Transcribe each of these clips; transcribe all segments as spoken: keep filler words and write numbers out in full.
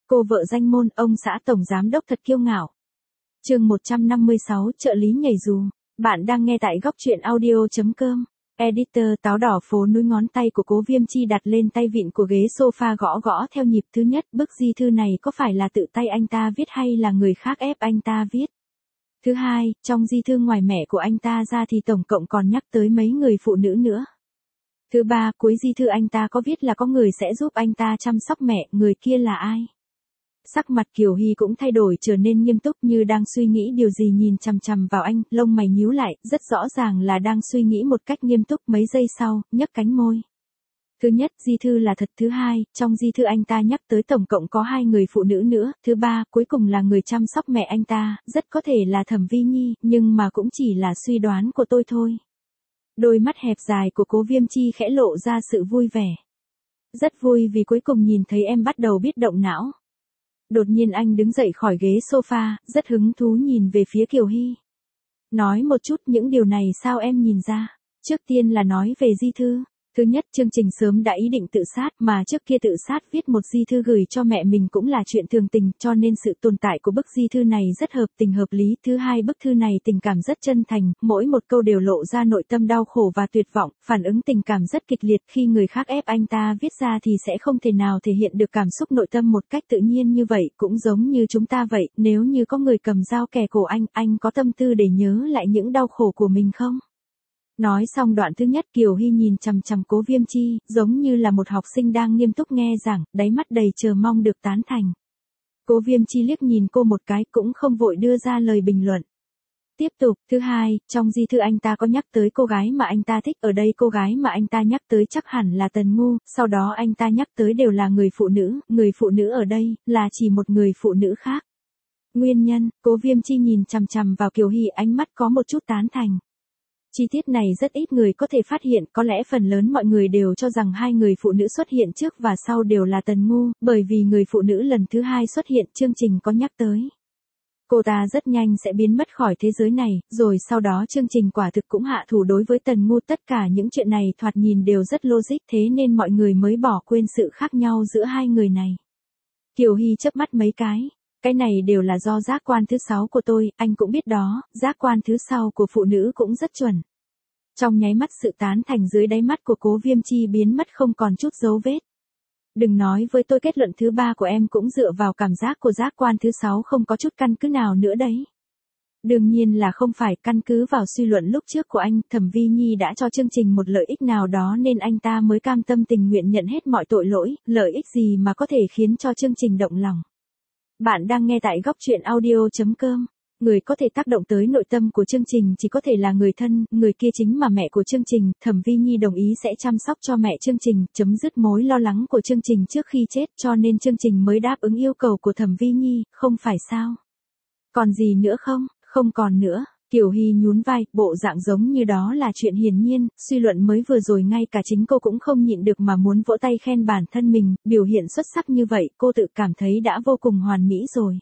Cô vợ danh môn, ông xã tổng giám đốc thật kiêu ngạo. Chương một trăm năm mươi sáu, trợ lý nhảy dù. Bạn đang nghe tại góc truyện audio chấm com. Editor. Táo đỏ phố núi. Ngón tay của Cố Viêm Chi đặt lên tay vịn của ghế sofa, gõ gõ theo nhịp. Thứ nhất, bức di thư này có phải là tự tay anh ta viết hay là người khác ép anh ta viết? Thứ hai, trong di thư ngoài mẹ của anh ta ra thì tổng cộng còn nhắc tới mấy người phụ nữ nữa. Thứ ba, cuối di thư anh ta có viết là có người sẽ giúp anh ta chăm sóc mẹ, người kia là ai? Sắc mặt Kiều Hy cũng thay đổi, trở nên nghiêm túc, như đang suy nghĩ điều gì, nhìn chằm chằm vào anh, lông mày nhíu lại, rất rõ ràng là đang suy nghĩ một cách nghiêm túc. Mấy giây sau, nhấc cánh môi. Thứ nhất, di thư là thật. Thứ hai, trong di thư anh ta nhắc tới tổng cộng có hai người phụ nữ nữa. Thứ ba, cuối cùng là người chăm sóc mẹ anh ta, rất có thể là Thẩm Vi Nhi, nhưng mà cũng chỉ là suy đoán của tôi thôi. Đôi mắt hẹp dài của Cố Viêm Chi khẽ lộ ra sự vui vẻ. Rất vui vì cuối cùng nhìn thấy em bắt đầu biết động não. Đột nhiên anh đứng dậy khỏi ghế sofa, rất hứng thú nhìn về phía Kiều Hy. Nói một chút, những điều này sao em nhìn ra? Trước tiên là nói về di thư. Thứ nhất, chương trình sớm đã ý định tự sát, mà trước kia tự sát viết một di thư gửi cho mẹ mình cũng là chuyện thường tình, cho nên sự tồn tại của bức di thư này rất hợp tình hợp lý. Thứ hai, bức thư này tình cảm rất chân thành, mỗi một câu đều lộ ra nội tâm đau khổ và tuyệt vọng, phản ứng tình cảm rất kịch liệt. Khi người khác ép anh ta viết ra thì sẽ không thể nào thể hiện được cảm xúc nội tâm một cách tự nhiên như vậy, cũng giống như chúng ta vậy, nếu như có người cầm dao kẻ cổ anh, anh có tâm tư để nhớ lại những đau khổ của mình không? Nói xong đoạn thứ nhất, Kiều Hy nhìn chằm chằm Cố Viêm Chi, giống như là một học sinh đang nghiêm túc nghe giảng, đáy mắt đầy chờ mong được tán thành. Cố Viêm Chi liếc nhìn cô một cái, cũng không vội đưa ra lời bình luận. Tiếp tục, thứ hai, trong di thư anh ta có nhắc tới cô gái mà anh ta thích, ở đây cô gái mà anh ta nhắc tới chắc hẳn là Tần Ngu, sau đó anh ta nhắc tới đều là người phụ nữ, người phụ nữ ở đây, là chỉ một người phụ nữ khác. Nguyên nhân, Cố Viêm Chi nhìn chằm chằm vào Kiều Hy, ánh mắt có một chút tán thành. Chi tiết này rất ít người có thể phát hiện, có lẽ phần lớn mọi người đều cho rằng hai người phụ nữ xuất hiện trước và sau đều là Tần Ngu, bởi vì người phụ nữ lần thứ hai xuất hiện chương trình có nhắc tới. Cô ta rất nhanh sẽ biến mất khỏi thế giới này, rồi sau đó chương trình quả thực cũng hạ thủ đối với Tần Ngu. Tất cả những chuyện này thoạt nhìn đều rất logic, thế nên mọi người mới bỏ quên sự khác nhau giữa hai người này. Kiều Hy chớp mắt mấy cái. Cái này đều là do giác quan thứ sáu của tôi, anh cũng biết đó, giác quan thứ sáu của phụ nữ cũng rất chuẩn. Trong nháy mắt sự tán thành dưới đáy mắt của Cố Viêm Chi biến mất không còn chút dấu vết. Đừng nói với tôi kết luận thứ ba của em cũng dựa vào cảm giác của giác quan thứ sáu, không có chút căn cứ nào nữa đấy. Đương nhiên là không phải, căn cứ vào suy luận lúc trước của anh, Thẩm Vi Nhi đã cho chương trình một lợi ích nào đó nên anh ta mới cam tâm tình nguyện nhận hết mọi tội lỗi, lợi ích gì mà có thể khiến cho chương trình động lòng. Bạn đang nghe tại góc truyện audio chấm com. Người có thể tác động tới nội tâm của chương trình chỉ có thể là người thân, người kia chính là mẹ của chương trình. Thẩm Vi Nhi đồng ý sẽ chăm sóc cho mẹ chương trình, chấm dứt mối lo lắng của chương trình trước khi chết, cho nên chương trình mới đáp ứng yêu cầu của Thẩm Vi Nhi, không phải sao? Còn gì nữa không? Không còn nữa. Kiều Hy nhún vai, bộ dạng giống như đó là chuyện hiển nhiên, suy luận mới vừa rồi ngay cả chính cô cũng không nhịn được mà muốn vỗ tay khen bản thân mình, biểu hiện xuất sắc như vậy, cô tự cảm thấy đã vô cùng hoàn mỹ rồi.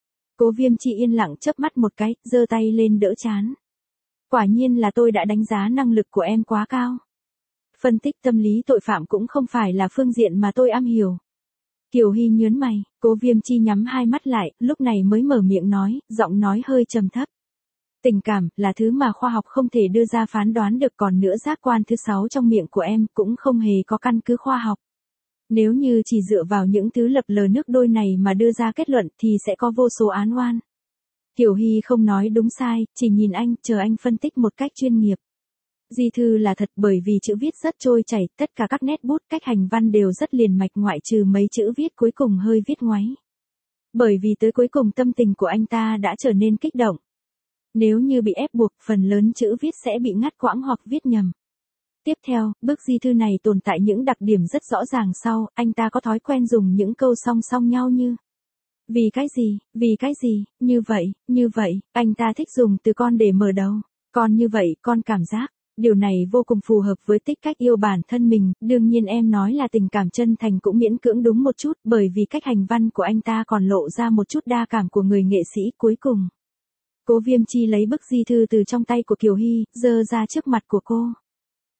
Cố Viêm Chi yên lặng chớp mắt một cái, giơ tay lên đỡ trán. Quả nhiên là tôi đã đánh giá năng lực của em quá cao. Phân tích tâm lý tội phạm cũng không phải là phương diện mà tôi am hiểu. Kiều Hy nhớn mày, Cố Viêm Chi nhắm hai mắt lại, lúc này mới mở miệng nói, giọng nói hơi trầm thấp. Tình cảm là thứ mà khoa học không thể đưa ra phán đoán được, còn nữa giác quan thứ sáu trong miệng của em cũng không hề có căn cứ khoa học. Nếu như chỉ dựa vào những thứ lập lờ nước đôi này mà đưa ra kết luận thì sẽ có vô số án oan. Kiều Hy không nói đúng sai, chỉ nhìn anh, chờ anh phân tích một cách chuyên nghiệp. Di thư là thật bởi vì chữ viết rất trôi chảy, tất cả các nét bút cách hành văn đều rất liền mạch ngoại trừ mấy chữ viết cuối cùng hơi viết ngoáy. Bởi vì tới cuối cùng tâm tình của anh ta đã trở nên kích động. Nếu như bị ép buộc, phần lớn chữ viết sẽ bị ngắt quãng hoặc viết nhầm. Tiếp theo, bức di thư này tồn tại những đặc điểm rất rõ ràng sau, anh ta có thói quen dùng những câu song song nhau như vì cái gì, vì cái gì, như vậy, như vậy, anh ta thích dùng từ con để mở đầu, con như vậy, con cảm giác. Điều này vô cùng phù hợp với tích cách yêu bản thân mình, đương nhiên em nói là tình cảm chân thành cũng miễn cưỡng đúng một chút, bởi vì cách hành văn của anh ta còn lộ ra một chút đa cảm của người nghệ sĩ. Cuối cùng, Cố Viêm Chi lấy bức di thư từ trong tay của Kiều Hy, giơ ra trước mặt của cô.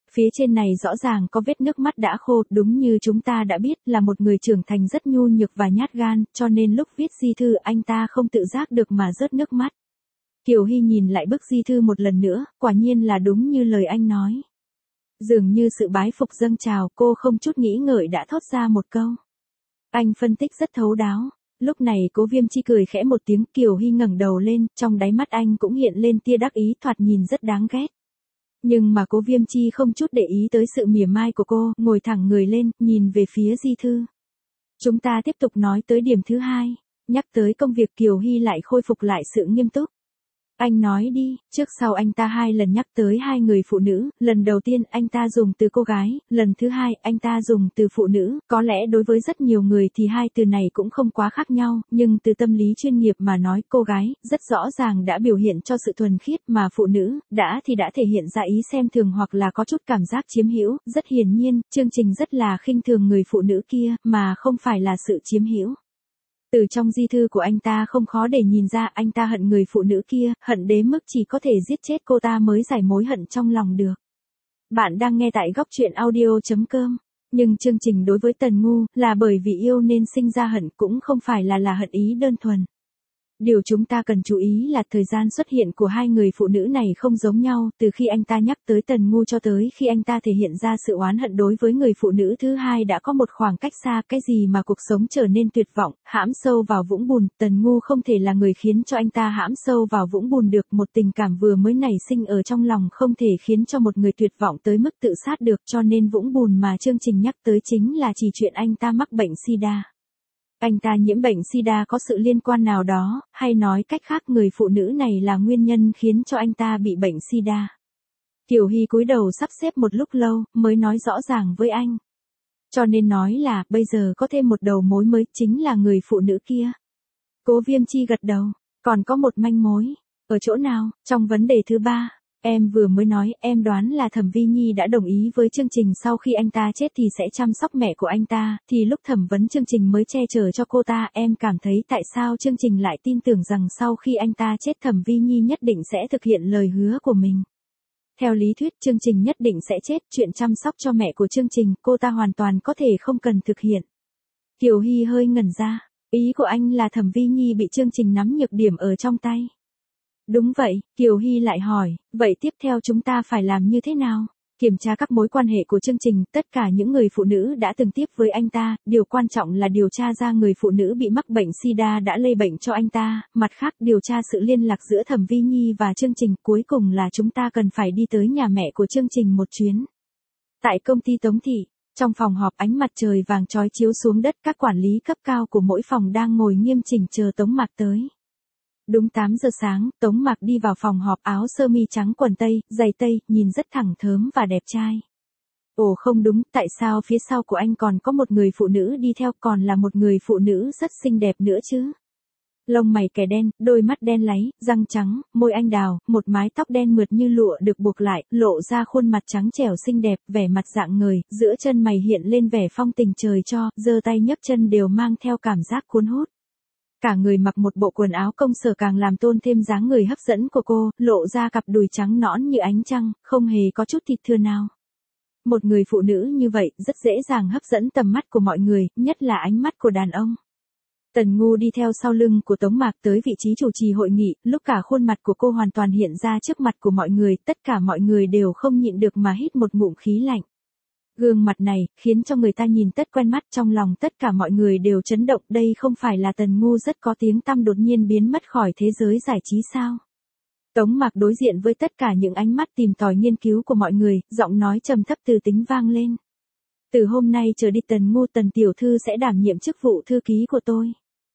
Phía trên này rõ ràng có vết nước mắt đã khô, đúng như chúng ta đã biết là một người trưởng thành rất nhu nhược và nhát gan, cho nên lúc viết di thư anh ta không tự giác được mà rớt nước mắt. Kiều Hy nhìn lại bức di thư một lần nữa, quả nhiên là đúng như lời anh nói. Dường như sự bái phục dâng trào, cô không chút nghĩ ngợi đã thốt ra một câu. Anh phân tích rất thấu đáo. Lúc này Cố Viêm Chi cười khẽ một tiếng, Kiều Hy ngẩng đầu lên, trong đáy mắt anh cũng hiện lên tia đắc ý, thoạt nhìn rất đáng ghét. Nhưng mà Cố Viêm Chi không chút để ý tới sự mỉa mai của cô, ngồi thẳng người lên, nhìn về phía di thư. Chúng ta tiếp tục nói tới điểm thứ hai, nhắc tới công việc Kiều Hy lại khôi phục lại sự nghiêm túc. Anh nói đi, trước sau anh ta hai lần nhắc tới hai người phụ nữ, lần đầu tiên anh ta dùng từ cô gái, lần thứ hai anh ta dùng từ phụ nữ, có lẽ đối với rất nhiều người thì hai từ này cũng không quá khác nhau, nhưng từ tâm lý chuyên nghiệp mà nói cô gái, rất rõ ràng đã biểu hiện cho sự thuần khiết mà phụ nữ, đã thì đã thể hiện ra ý xem thường hoặc là có chút cảm giác chiếm hữu, rất hiển nhiên, chương trình rất là khinh thường người phụ nữ kia, mà không phải là sự chiếm hữu. Từ trong di thư của anh ta không khó để nhìn ra anh ta hận người phụ nữ kia, hận đến mức chỉ có thể giết chết cô ta mới giải mối hận trong lòng được. Bạn đang nghe tại góc truyện audio chấm com. Nhưng chương trình đối với Tần Ngu là bởi vì yêu nên sinh ra hận, cũng không phải là là hận ý đơn thuần. Điều chúng ta cần chú ý là thời gian xuất hiện của hai người phụ nữ này không giống nhau, từ khi anh ta nhắc tới Tần Ngu cho tới khi anh ta thể hiện ra sự oán hận đối với người phụ nữ thứ hai đã có một khoảng cách xa, cái gì mà cuộc sống trở nên tuyệt vọng, hãm sâu vào vũng bùn, Tần Ngu không thể là người khiến cho anh ta hãm sâu vào vũng bùn được, một tình cảm vừa mới nảy sinh ở trong lòng không thể khiến cho một người tuyệt vọng tới mức tự sát được, cho nên vũng bùn mà chương trình nhắc tới chính là chỉ chuyện anh ta mắc bệnh sida. Anh ta nhiễm bệnh sida có sự liên quan nào đó, hay nói cách khác người phụ nữ này là nguyên nhân khiến cho anh ta bị bệnh sida. Kiều Hy cúi đầu sắp xếp một lúc lâu, mới nói rõ ràng với anh. Cho nên nói là, bây giờ có thêm một đầu mối mới, chính là người phụ nữ kia. Cố Viêm Chi gật đầu, còn có một manh mối. Ở chỗ nào? Trong vấn đề thứ ba. Em vừa mới nói, em đoán là Thẩm Vi Nhi đã đồng ý với chương trình sau khi anh ta chết thì sẽ chăm sóc mẹ của anh ta, thì lúc thẩm vấn chương trình mới che chở cho cô ta, em cảm thấy tại sao chương trình lại tin tưởng rằng sau khi anh ta chết Thẩm Vi Nhi nhất định sẽ thực hiện lời hứa của mình. Theo lý thuyết chương trình nhất định sẽ chết, chuyện chăm sóc cho mẹ của chương trình, cô ta hoàn toàn có thể không cần thực hiện. Kiều Hy hơi ngẩn ra, ý của anh là Thẩm Vi Nhi bị chương trình nắm nhược điểm ở trong tay. Đúng vậy, Kiều Hy lại hỏi, vậy tiếp theo chúng ta phải làm như thế nào? Kiểm tra các mối quan hệ của chương trình, tất cả những người phụ nữ đã từng tiếp với anh ta, điều quan trọng là điều tra ra người phụ nữ bị mắc bệnh sida đã lây bệnh cho anh ta, mặt khác điều tra sự liên lạc giữa Thẩm Vi Nhi và chương trình, cuối cùng là chúng ta cần phải đi tới nhà mẹ của chương trình một chuyến. Tại công ty Tống Thị, trong phòng họp ánh mặt trời vàng chói chiếu xuống đất, các quản lý cấp cao của mỗi phòng đang ngồi nghiêm chỉnh chờ Tống Mạc tới. Đúng tám giờ sáng, Tống Mạc đi vào phòng họp, áo sơ mi trắng quần tây, giày tây, nhìn rất thẳng thớm và đẹp trai. Ồ không đúng, tại sao phía sau của anh còn có một người phụ nữ đi theo, còn là một người phụ nữ rất xinh đẹp nữa chứ? Lông mày kẻ đen, đôi mắt đen láy, răng trắng, môi anh đào, một mái tóc đen mượt như lụa được buộc lại, lộ ra khuôn mặt trắng trẻo xinh đẹp, vẻ mặt dạng người, giữa chân mày hiện lên vẻ phong tình trời cho, giơ tay nhấc chân đều mang theo cảm giác cuốn hút. Cả người mặc một bộ quần áo công sở càng làm tôn thêm dáng người hấp dẫn của cô, lộ ra cặp đùi trắng nõn như ánh trăng, không hề có chút thịt thưa nào. Một người phụ nữ như vậy rất dễ dàng hấp dẫn tầm mắt của mọi người, nhất là ánh mắt của đàn ông. Tần Ngu đi theo sau lưng của Tống Mạc tới vị trí chủ trì hội nghị, lúc cả khuôn mặt của cô hoàn toàn hiện ra trước mặt của mọi người, tất cả mọi người đều không nhịn được mà hít một ngụm khí lạnh. Gương mặt này, khiến cho người ta nhìn tất quen mắt, trong lòng tất cả mọi người đều chấn động, đây không phải là Tần Ngu rất có tiếng tăm đột nhiên biến mất khỏi thế giới giải trí sao? Tống Mạc đối diện với tất cả những ánh mắt tìm tòi nghiên cứu của mọi người, giọng nói trầm thấp từ tính vang lên. Từ hôm nay trở đi Tần Ngu Tần tiểu thư sẽ đảm nhiệm chức vụ thư ký của tôi.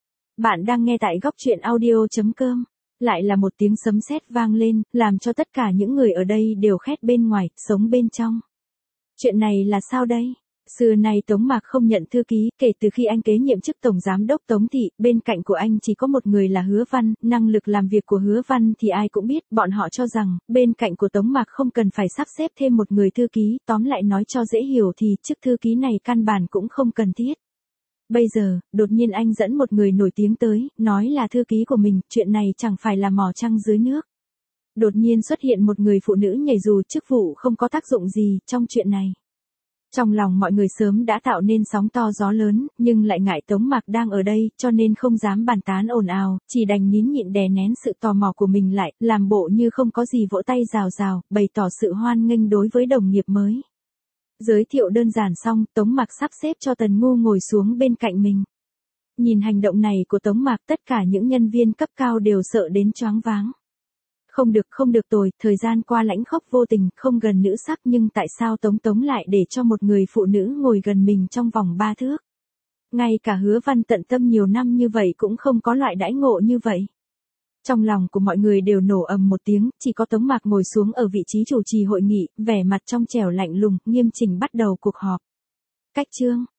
Bạn đang nghe tại góc truyện audio chấm com. Lại là một tiếng sấm sét vang lên, làm cho tất cả những người ở đây đều khét bên ngoài, sống bên trong. Chuyện này là sao đây? Xưa nay Tống Mạc không nhận thư ký, kể từ khi anh kế nhiệm chức tổng giám đốc Tống Thị, bên cạnh của anh chỉ có một người là Hứa Văn, năng lực làm việc của Hứa Văn thì ai cũng biết, bọn họ cho rằng, bên cạnh của Tống Mạc không cần phải sắp xếp thêm một người thư ký, tóm lại nói cho dễ hiểu thì chức thư ký này căn bản cũng không cần thiết. Bây giờ, đột nhiên anh dẫn một người nổi tiếng tới, nói là thư ký của mình, chuyện này chẳng phải là mò trăng dưới nước. Đột nhiên xuất hiện một người phụ nữ nhảy dù, chức vụ không có tác dụng gì trong chuyện này. Trong lòng mọi người sớm đã tạo nên sóng to gió lớn, nhưng lại ngại Tống Mạc đang ở đây, cho nên không dám bàn tán ồn ào, chỉ đành nín nhịn đè nén sự tò mò của mình lại, làm bộ như không có gì, vỗ tay rào rào, bày tỏ sự hoan nghênh đối với đồng nghiệp mới. Giới thiệu đơn giản xong, Tống Mạc sắp xếp cho Tần Ngu ngồi xuống bên cạnh mình. Nhìn hành động này của Tống Mạc, tất cả những nhân viên cấp cao đều sợ đến choáng váng. Không được, không được tồi, thời gian qua lãnh khốc vô tình, không gần nữ sắc, nhưng tại sao Tống Tống lại để cho một người phụ nữ ngồi gần mình trong vòng ba thước? Ngay cả Hứa Văn tận tâm nhiều năm như vậy cũng không có loại đãi ngộ như vậy. Trong lòng của mọi người đều nổ ầm một tiếng, chỉ có Tống Mạc ngồi xuống ở vị trí chủ trì hội nghị, vẻ mặt trong trẻo lạnh lùng, nghiêm chỉnh bắt đầu cuộc họp. Cách chương